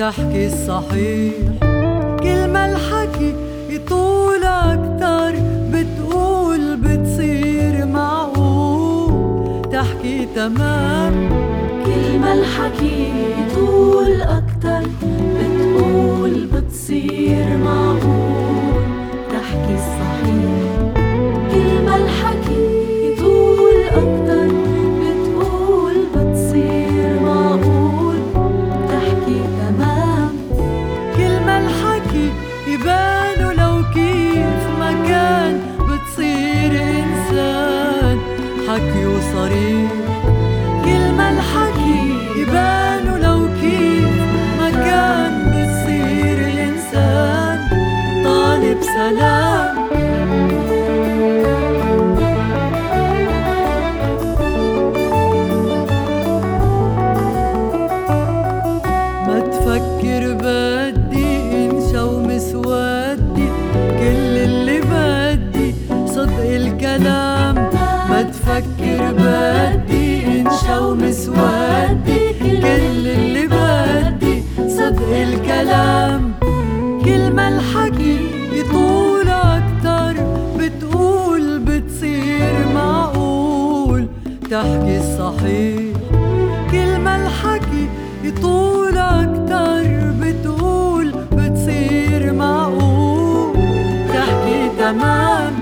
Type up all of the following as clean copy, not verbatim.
تحكي الصحيح، كل ما الحكي يطول أكتر بتقول بتصير معقول تحكي تمام. كل ما الحكي يطول أكتر بتقول بتصير معقول تحكي الصحيح. كل ما الحكي يطول أكتر بتقول بتصير معقول تحكي تمام. كل ما الحكي يبان ولو كيف ما كان بتصير إنسان حكي وصريح. كل ما الحكي يبان ولو كيف ما كان بتصير الإنسان طالب سلام. ما تفكر بدي انشا ومسودي كل اللي بدي صدق الكلام. ما تفكر بدي انشا ومسودي كل اللي بدي صدق الكلام. كل ما الحكي يطول أكتر بتقول بتصير معقول تحكي الصحيح. كل ما الحكي يطول أكتر بتقول بتصير معقول تحكي تمام.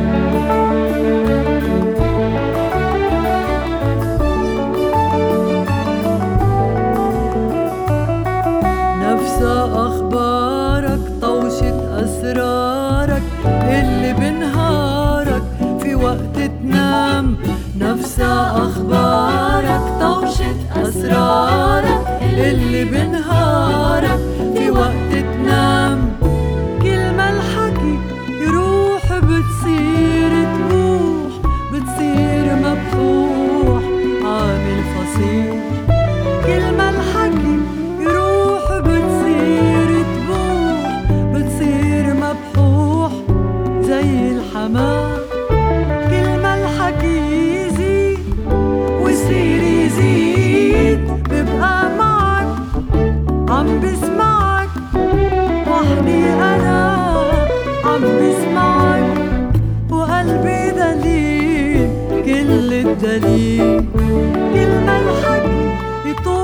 نفسها أخبارك طوشة أسرارك اللي بنهارك في وقت تنام. نفسها أخبارك طوشة أسرارك اللي بنهارك في وقت تنام. كل ما الحكي يروح بتصير تبوح بتصير مبحوح عامل فصيح. كل ما الحكي يروح بتصير تبوح بتصير مبحوح زي الحمام. كل ما الحكي يزيد ويصير يزيد ببقى معك عم بسمعك وحدي أنا عم بسمعك وقلبي دليل كل الدليل. كل ما الحكي يطول